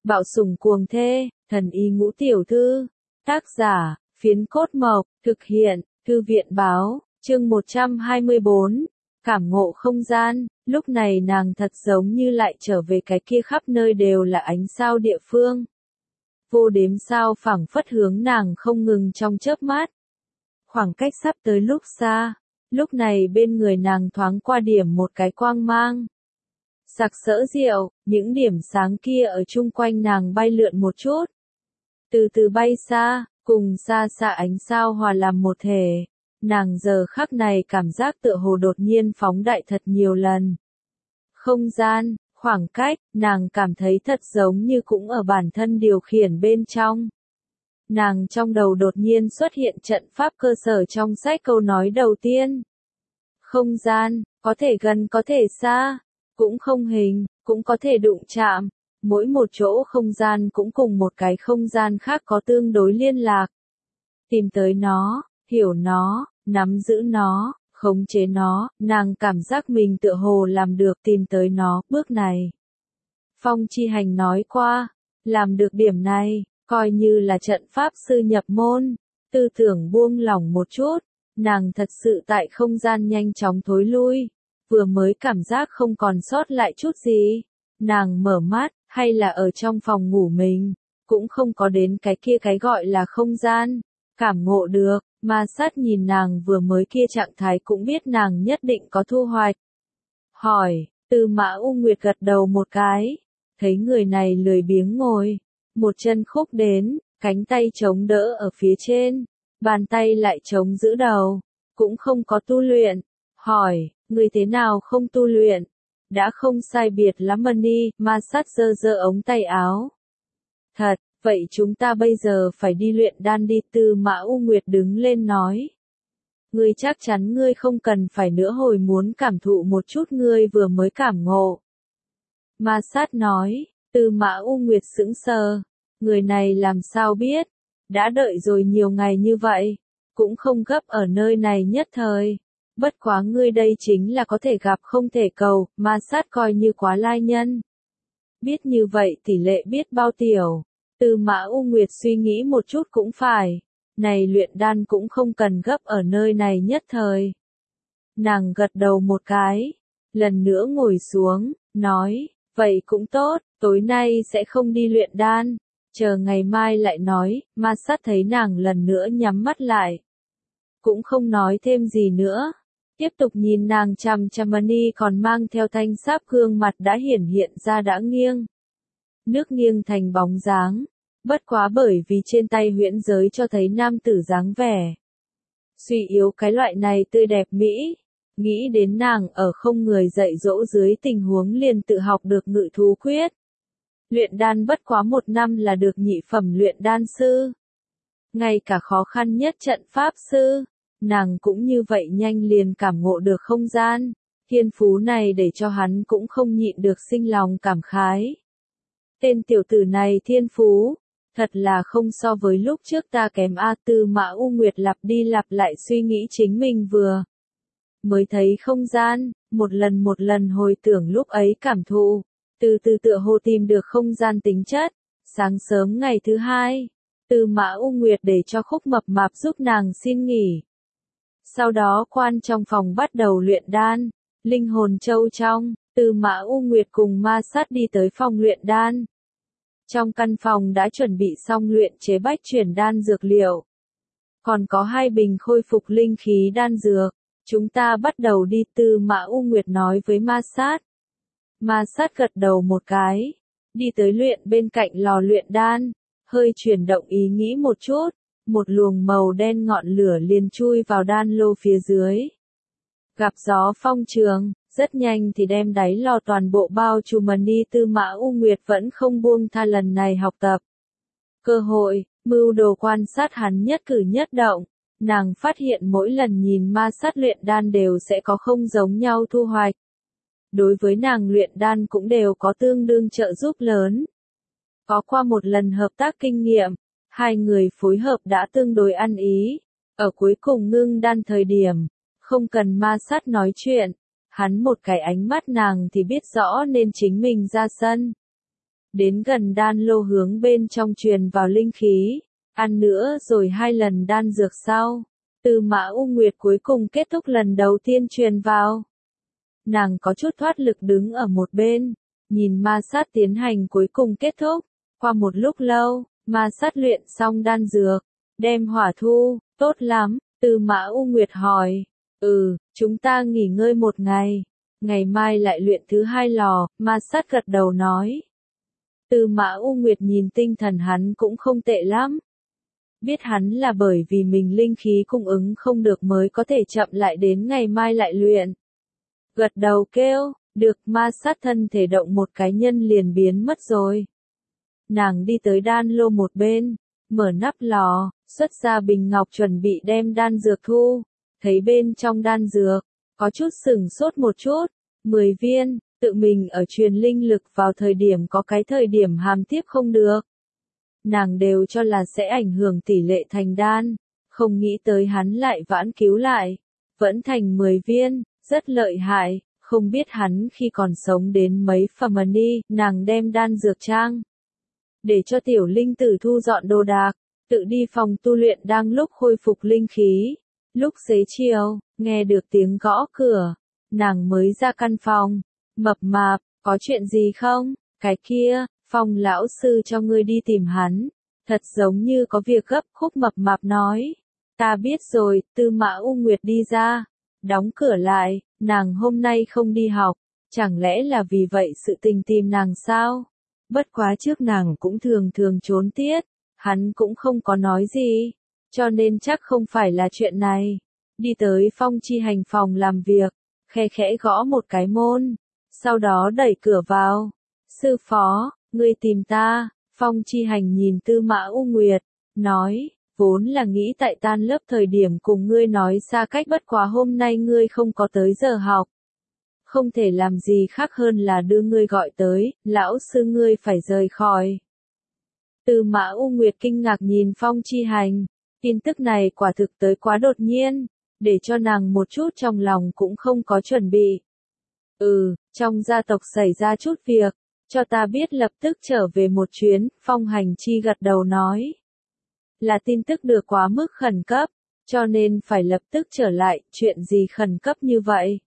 Bạo sủng cuồng thê, thần y ngũ tiểu thư. Tác giả, Phiến Cốt Mộc, thực hiện, Thư viện báo, chương 124, cảm ngộ không gian. Lúc này nàng thật giống như lại trở về cái kia khắp nơi đều là ánh sao địa phương. Vô đếm sao phảng phất hướng nàng không ngừng trong chớp mắt. Khoảng cách sắp tới lúc xa, lúc này bên người nàng thoáng qua điểm một cái quang mang. Sặc sỡ rượu, những điểm sáng kia ở chung quanh nàng bay lượn một chút. Từ từ bay xa, cùng xa xa ánh sao hòa làm một thể. Nàng giờ khắc này cảm giác tựa hồ đột nhiên phóng đại thật nhiều lần. Không gian, khoảng cách, nàng cảm thấy thật giống như cũng ở bản thân điều khiển bên trong. Nàng trong đầu đột nhiên xuất hiện trận pháp cơ sở trong sách câu nói đầu tiên. Không gian, có thể gần có thể xa, cũng không hình, cũng có thể đụng chạm. Mỗi một chỗ không gian cũng cùng một cái không gian khác có tương đối liên lạc. Tìm tới nó, hiểu nó, nắm giữ nó, khống chế nó, nàng cảm giác mình tựa hồ làm được tìm tới nó, bước này. Phong Chi Hành nói qua, làm được điểm này, coi như là trận pháp sư nhập môn, tư tưởng buông lỏng một chút, nàng thật sự tại không gian nhanh chóng thối lui, vừa mới cảm giác không còn sót lại chút gì, nàng mở mắt, hay là ở trong phòng ngủ mình, cũng không có đến cái kia cái gọi là không gian, cảm ngộ được, ma sát nhìn nàng vừa mới kia trạng thái cũng biết nàng nhất định có thu hoạch. Hỏi, Tư Mã U Nguyệt gật đầu một cái, thấy người này lười biếng ngồi, một chân khúc đến, cánh tay chống đỡ ở phía trên, bàn tay lại chống giữ đầu, cũng không có tu luyện. Hỏi, người thế nào không tu luyện? Đã không sai biệt lắm đi, ma sát giơ giơ ống tay áo. Thật, vậy chúng ta bây giờ phải đi luyện đan đi. Tư Mã U Nguyệt đứng lên nói. Ngươi chắc chắn ngươi không cần phải nữa hồi muốn cảm thụ một chút ngươi vừa mới cảm ngộ. Ma sát nói, Tư Mã U Nguyệt sững sờ, người này làm sao biết, đã đợi rồi nhiều ngày như vậy, cũng không gấp ở nơi này nhất thời. Bất quá ngươi đây chính là có thể gặp không thể cầu, ma sát coi như quá lai nhân. Biết như vậy tỷ lệ biết bao tiểu, Tư Mã U Nguyệt suy nghĩ một chút cũng phải, này luyện đan cũng không cần gấp ở nơi này nhất thời. Nàng gật đầu một cái, lần nữa ngồi xuống, nói, vậy cũng tốt, tối nay sẽ không đi luyện đan, chờ ngày mai lại nói. Ma sát thấy nàng lần nữa nhắm mắt lại, cũng không nói thêm gì nữa. Tiếp tục nhìn nàng chằm chằm đi, còn mang theo thanh sáp gương mặt đã hiển hiện ra đã nghiêng. Nước nghiêng thành bóng dáng, bất quá bởi vì trên tay huyễn giới cho thấy nam tử dáng vẻ. Suy yếu cái loại này tươi đẹp mỹ, nghĩ đến nàng ở không người dạy dỗ dưới tình huống liền tự học được ngự thú quyết. Luyện đan bất quá 1 năm là được nhị phẩm luyện đan sư. Ngay cả khó khăn nhất trận pháp sư, nàng cũng như vậy nhanh liền cảm ngộ được không gian, thiên phú này để cho hắn cũng không nhịn được sinh lòng cảm khái. Tên tiểu tử này thiên phú, thật là không so với lúc trước ta kém a. Tư Mã U Nguyệt lặp đi lặp lại suy nghĩ chính mình vừa mới thấy không gian, một lần hồi tưởng lúc ấy cảm thụ, từ từ tựa hồ tìm được không gian tính chất. Sáng sớm ngày thứ hai, Tư Mã U Nguyệt để cho Khúc Mập Mạp giúp nàng xin nghỉ. Sau đó quan trong phòng bắt đầu luyện đan, linh hồn châu trong, Tư Mã U Nguyệt cùng ma sát đi tới phòng luyện đan. Trong căn phòng đã chuẩn bị xong luyện chế bách chuyển đan dược liệu. Còn có 2 bình khôi phục linh khí đan dược. Chúng ta bắt đầu đi. Tư Mã U Nguyệt nói với ma sát. Ma sát gật đầu một cái, đi tới luyện bên cạnh lò luyện đan, hơi chuyển động ý nghĩ một chút. Một luồng màu đen ngọn lửa liền chui vào đan lô phía dưới. Gặp gió phong trường, rất nhanh thì đem đáy lò toàn bộ bao trùm đi. Tư Mã U Nguyệt vẫn không buông tha lần này học tập. Cơ hội, mưu đồ quan sát hắn nhất cử nhất động. Nàng phát hiện mỗi lần nhìn ma sát luyện đan đều sẽ có không giống nhau thu hoạch. Đối với nàng luyện đan cũng đều có tương đương trợ giúp lớn. Có qua một lần hợp tác kinh nghiệm, 2 người phối hợp đã tương đối ăn ý. Ở cuối cùng ngưng đan thời điểm, không cần ma sát nói chuyện, hắn một cái ánh mắt nàng thì biết rõ nên chính mình ra sân. đến gần đan lô hướng bên trong truyền vào linh khí, ăn nữa rồi 2 lần đan dược sau, Tư Mã U Nguyệt cuối cùng kết thúc lần đầu tiên truyền vào. Nàng có chút thoát lực đứng ở một bên, nhìn ma sát tiến hành cuối cùng kết thúc, qua một lúc lâu, ma sát luyện xong đan dược, đem hỏa thu, tốt lắm, Tư Mã U Nguyệt hỏi, chúng ta nghỉ ngơi một ngày mai lại luyện thứ 2 lò, ma sát gật đầu nói. Tư Mã U Nguyệt nhìn tinh thần hắn cũng không tệ lắm. Biết hắn là bởi vì mình linh khí cung ứng không được mới có thể chậm lại đến ngày mai lại luyện. Gật đầu kêu, được, ma sát thân thể động một cái nhân liền biến mất rồi. Nàng đi tới đan lô một bên, mở nắp lò, xuất ra bình ngọc chuẩn bị đem đan dược thu, thấy bên trong đan dược, có chút sửng sốt một chút, 10 viên, tự mình ở truyền linh lực vào thời điểm có cái thời điểm hàm tiếp không được. Nàng đều cho là sẽ ảnh hưởng tỷ lệ thành đan, không nghĩ tới hắn lại vãn cứu lại, vẫn thành 10 viên, rất lợi hại, không biết hắn khi còn sống đến mấy phẩm đi, nàng đem đan dược trang. Để cho tiểu linh tử thu dọn đồ đạc, tự đi phòng tu luyện đang lúc khôi phục linh khí. Lúc xế chiều, nghe được tiếng gõ cửa, nàng mới ra căn phòng, mập mạp, có chuyện gì không? Cái kia, Phong lão sư cho ngươi đi tìm hắn, thật giống như có việc gấp, Khúc mập mạp nói. Ta biết rồi, Tư Mã U Nguyệt đi ra, đóng cửa lại, nàng hôm nay không đi học, chẳng lẽ là vì vậy sự tình tìm nàng sao? Bất quá trước nàng cũng thường thường trốn tiết, hắn cũng không có nói gì, cho nên chắc không phải là chuyện này. Đi tới Phong Chi Hành phòng làm việc, khe khẽ gõ một cái môn, sau đó đẩy cửa vào. Sư phó, ngươi tìm ta, Phong Chi Hành nhìn Tư Mã U Nguyệt, nói, vốn là nghĩ tại tan lớp thời điểm cùng ngươi nói xa cách, bất quá hôm nay ngươi không có tới giờ học. Không thể làm gì khác hơn là đưa ngươi gọi tới, lão sư ngươi phải rời khỏi. Tư Mã U Nguyệt kinh ngạc nhìn Phong Chi Hành, tin tức này quả thực tới quá đột nhiên, để cho nàng một chút trong lòng cũng không có chuẩn bị. Trong gia tộc xảy ra chút việc, cho ta biết lập tức trở về một chuyến, Phong Hành Chi gật đầu nói. Là tin tức được quá mức khẩn cấp, cho nên phải lập tức trở lại, chuyện gì khẩn cấp như vậy?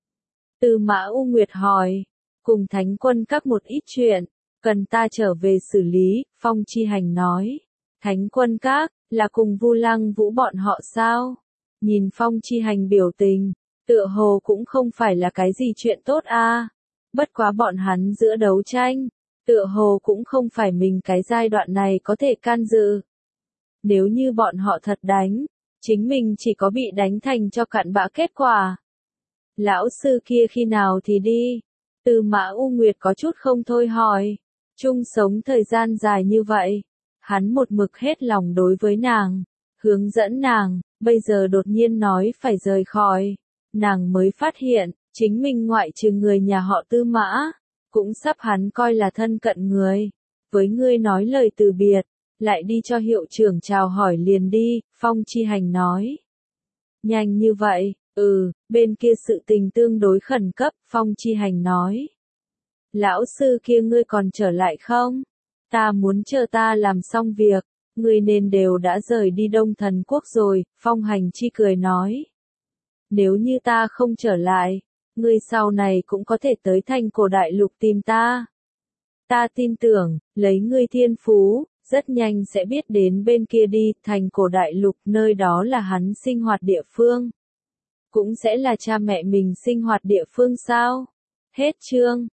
Tư Mã U Nguyệt hỏi, cùng Thánh Quân Các một ít chuyện, cần ta trở về xử lý, Phong Chi Hành nói. Thánh Quân Các, là cùng Vu Lăng Vũ bọn họ sao? Nhìn Phong Chi Hành biểu tình, tựa hồ cũng không phải là cái gì chuyện tốt a. Bất quá bọn hắn giữa đấu tranh, tựa hồ cũng không phải mình cái giai đoạn này có thể can dự. Nếu như bọn họ thật đánh, chính mình chỉ có bị đánh thành cho cặn bã kết quả. Lão sư kia khi nào thì đi? Tư Mã U Nguyệt có chút không thôi hỏi. Chung sống thời gian dài như vậy, hắn một mực hết lòng đối với nàng, hướng dẫn nàng, bây giờ đột nhiên nói phải rời khỏi. Nàng mới phát hiện, chính mình ngoại trừ người nhà họ Tư Mã, cũng sắp hắn coi là thân cận người. Với ngươi nói lời từ biệt, lại đi cho hiệu trưởng chào hỏi liền đi, Phong Chi Hành nói. Nhanh như vậy, bên kia sự tình tương đối khẩn cấp, Phong Chi Hành nói. Lão sư kia ngươi còn trở lại không? Ta muốn chờ ta làm xong việc, ngươi nên đều đã rời đi Đông Thần Quốc rồi, Phong Hành Chi cười nói. Nếu như ta không trở lại, ngươi sau này cũng có thể tới Thành Cổ Đại Lục tìm ta. Ta tin tưởng, lấy ngươi thiên phú, rất nhanh sẽ biết đến bên kia đi, Thành Cổ Đại Lục, nơi đó là hắn sinh hoạt địa phương. Cũng sẽ là cha mẹ mình sinh hoạt địa phương sao? Hết chương.